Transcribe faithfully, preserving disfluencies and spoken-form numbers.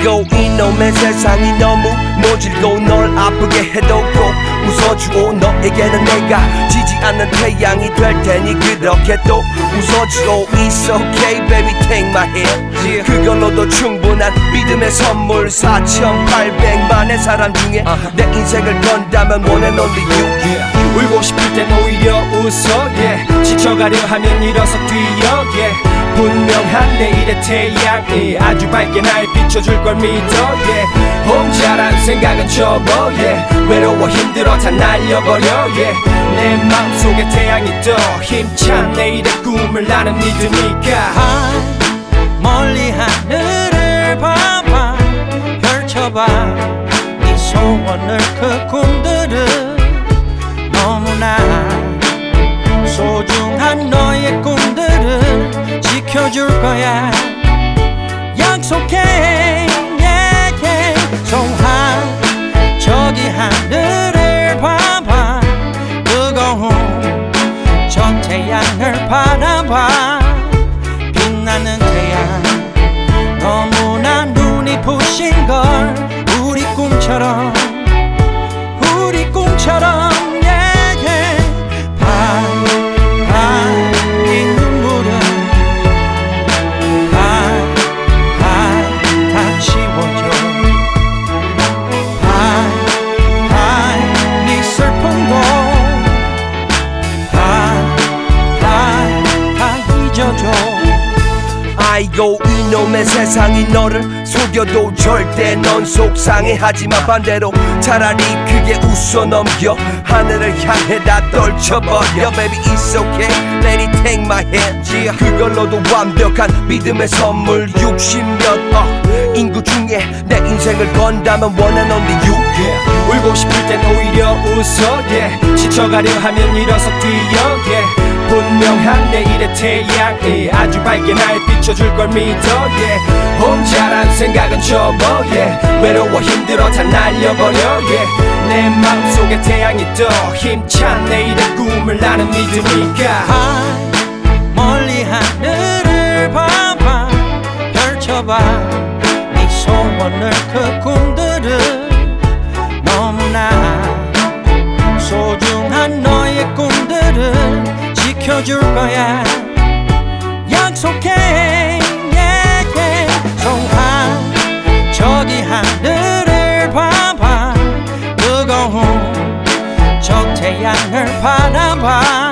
아이고 이놈의 세상이 너무 모질고 널 아프게 해도 꼭 웃어주고 너에게는 내가 지지 않는 태양이 될 테니 그렇게 또 웃어주고 It's okay baby take my hand yeah. 그걸로도 충분한 믿음의 선물 사천팔백만의 사람 중에 uh-huh. 내 인생을 건다면 one and only you yeah. 울고 싶을 땐 오히려 웃어 yeah. 지쳐가려 하면 일어서 뛰어 yeah. 분명한 내일의 태양이 아주 밝게 날 비춰줄 걸 믿어 yeah. 혼자란 생각은 접어 yeah. 외로워 힘들어 다 날려버려 yeah. 내 마음속에 태양이 떠 힘찬 내일의 꿈을 나는 믿으니까 멀리 하늘을 봐봐 펼쳐봐 네 소원을 그 꿈들은 너무나 소중한 너의 꿈들을 지켜줄 거야 약속해 yeah, yeah. 소한 저기 하늘을 봐봐 뜨거운 저 태양을 바라봐 빛나는 태양 너무나 눈이 부신 걸 우리 꿈처럼 우리 꿈처럼 yeah, yeah. 이 눈물은 다 지워져 네 슬픔도 다 잊어줘 아이고 이놈의 세상이 너를 속여도 절대 넌 속상해하지만 반대로 차라리 크게 웃어 넘겨 하늘을 향해 다 떨쳐버려 Baby it's okay let it take my hand yeah. 그걸로도 완벽한 믿음의 선물 육십몇 어, 인구 중에 내 인생을 건다면 one and only you yeah. 울고 싶을 땐 오히려 웃어 yeah. 지쳐가려 하면 일어서 뛰어 yeah. 분명한 내일의 태양이 아주 밝게 날 비춰줄 걸 믿어 yeah. 혼자란 생각은 접어 yeah. 외로워 힘들어 다 날려버려 yeah. 내 마음속에 태양이 떠 힘찬 내일의 꿈을 나는 믿으니까 멀리 하늘을 봐봐 펼쳐봐 네 소원을 그 꿈들은 너무나 소중한 너의 꿈들은 지켜줄 거야 약속해 yeah, yeah. 소한 저기 하늘을 봐봐 뜨거운 저 태양을 바라봐